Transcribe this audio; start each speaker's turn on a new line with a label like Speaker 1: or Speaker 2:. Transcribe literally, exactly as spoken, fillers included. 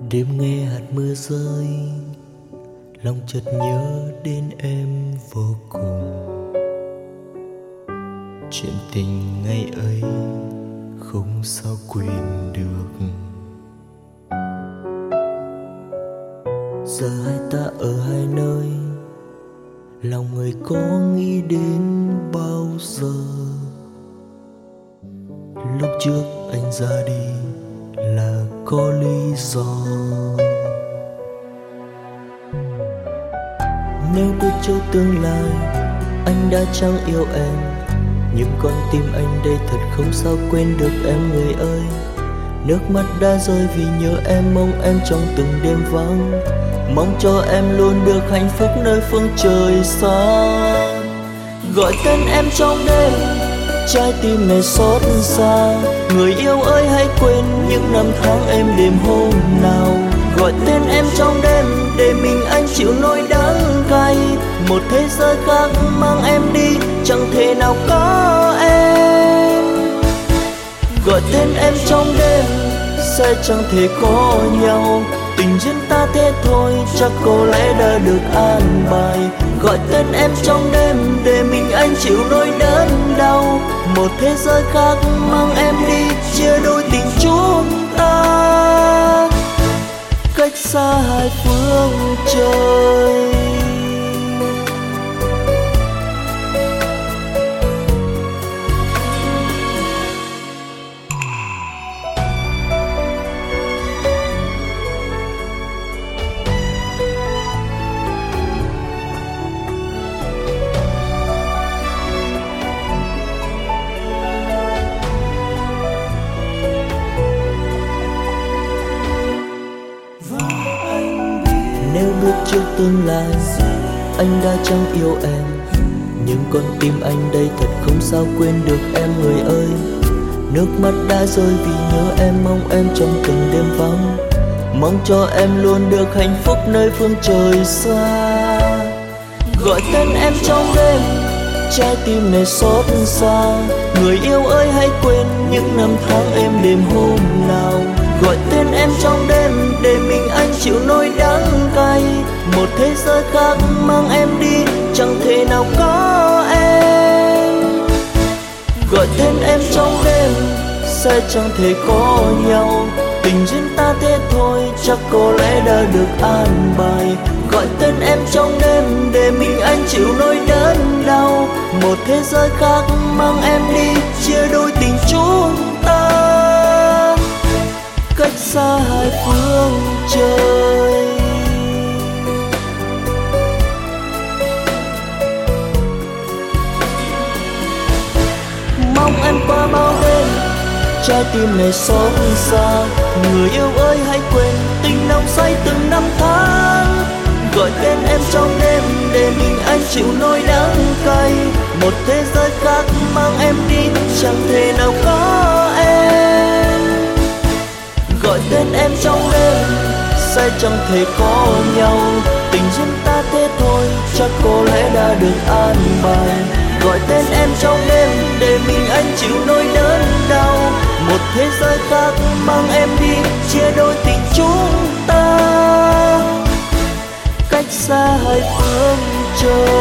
Speaker 1: Đêm nghe hạt mưa rơi, lòng chợt nhớ đến em vô cùng. Chuyện tình ngày ấy không sao quên được. Giờ hai ta ở hai nơi, lòng người có nghĩ đến bao giờ? Lúc trước anh ra đi là có lý do. Nếu biết cho tương lai anh đã chẳng yêu em, nhưng con tim anh đây thật không sao quên được em người ơi. Nước mắt đã rơi vì nhớ em, mong em trong từng đêm vắng, mong cho em luôn được hạnh phúc nơi phương trời xa. Gọi tên em trong đêm, trái tim này xót xa. Người yêu ơi hãy quên những năm tháng êm đềm hôm nào. Gọi tên em trong đêm để mình anh chịu nỗi đắng cay. Một thế giới khác mang em đi, chẳng thể nào có em. Gọi tên em trong đêm sẽ chẳng thể có nhau. Tình duyên ta thế thôi, chắc có lẽ đã được an bài. Gọi tên em trong đêm để mình anh chịu nỗi đớn đau. Một thế giới khác mang em đi, chia đôi tình chúng ta cách xa hai phương trời. Nếu biết trước tương lai anh đã chẳng yêu em, nhưng con tim anh đây thật không sao quên được em người ơi. Nước mắt đã rơi vì nhớ em, mong em trong từng đêm vắng, mong cho em luôn được hạnh phúc nơi phương trời xa. Gọi tên em trong đêm, trái tim này xót xa. Người yêu ơi hãy quên những năm tháng êm đềm hôm nào. Gọi tên em trong đêm để mình anh chịu nỗi đắng cay. Một thế giới khác mang em đi, chẳng thể nào có em. Gọi tên em trong đêm sẽ chẳng thể có nhau. Tình duyên ta thế thôi, chắc có lẽ đã được an bài. Gọi tên em trong đêm để mình anh chịu nỗi đớn đau. Một thế giới khác mang em đi, chia đôi tình chúng ta cách xa hai phương trời. Mong em qua bao đêm, trái tim này xót xa. Người yêu ơi hãy quên tình nồng say từng năm tháng. Gọi tên em trong đêm để mình anh chịu nỗi đắng cay. Một thế giới khác mang em đi, chẳng thể nào có em. Gọi tên em trong đêm sẽ chẳng thể có nhau. Tình duyên ta thế thôi, chắc có lẽ đã được an bài. Gọi tên em trong đêm để mình anh chịu nỗi đớn đau. Một thế giới khác mang em đi, chia đôi tình chúng ta cách xa hai phương trời.